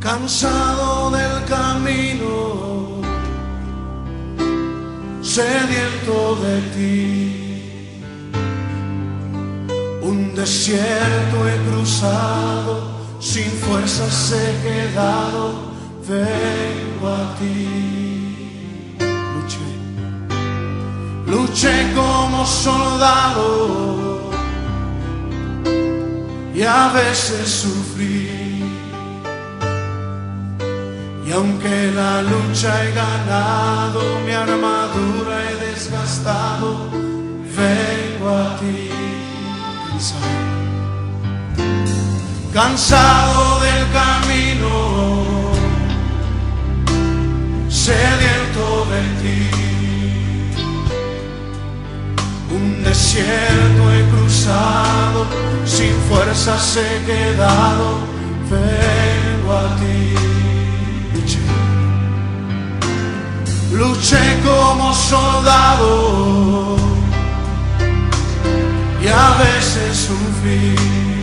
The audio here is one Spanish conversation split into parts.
cansado del camino, sediento de ti. Un desierto he cruzado, sin fuerzas he quedado, vengo a ti. Luché como soldado y a veces sufrí. Y aunque la lucha he ganado, mi armadura he desgastado, vengo a ti. Cansado del camino, sediento de ti. Un desierto he cruzado, sin fuerzas he quedado, vengo a ti. Luché como soldado y a veces sufrí.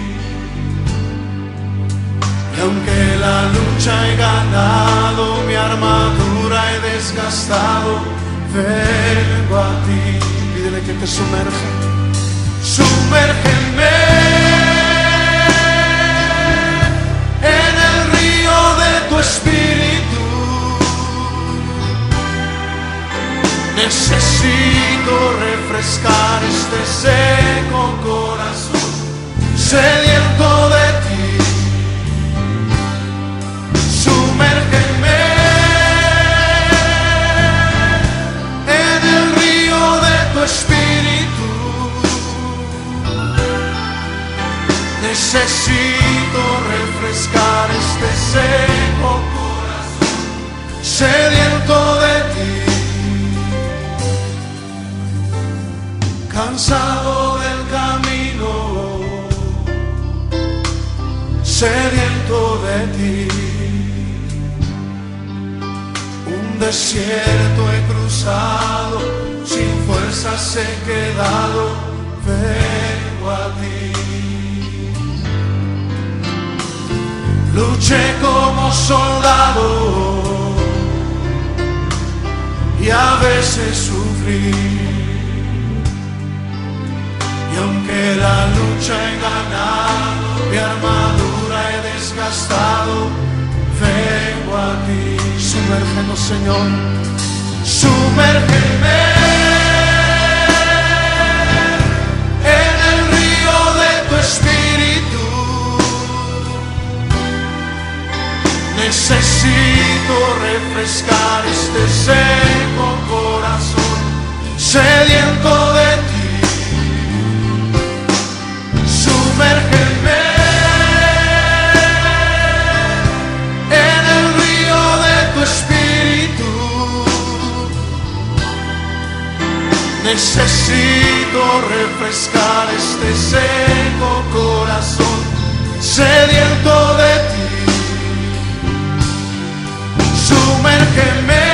Y aunque la lucha he ganado, mi armadura he desgastado, vengo a ti. Pídele que te sumerja. Sumérgeme en el río de tu espíritu. Necesito refrescar este seco corazón, sediento de ti. Sumérgeme en el río de tu espíritu. Necesito refrescar este seco corazón, sediento de ti. Cansado del camino, sediento de ti. Un desierto he cruzado, sin fuerzas he quedado, vengo a ti. Luché como soldado y a veces sufrí. Y aunque la lucha he ganado, mi armadura he desgastado, vengo a ti. Sumérgenos, Señor, sumérgeme en el río de tu espíritu. Necesito refrescar este seco corazón, sediento de ti. Sumérgeme en el río de tu espíritu. Necesito refrescar este seco corazón, sediento de ti. Sumérgeme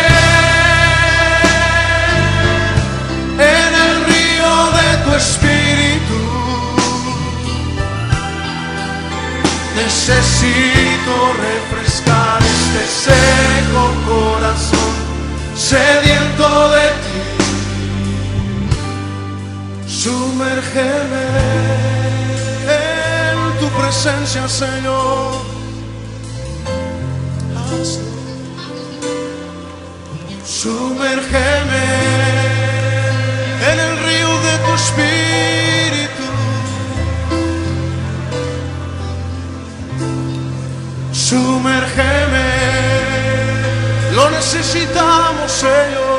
en el río de tu espíritu. Necesito refrescar este seco corazón, sediento de ti. Sumérgeme en tu presencia, Señor. Hazlo. Sumérgeme en el río de tu espíritu. Sumérgeme, lo necesitamos, Señor.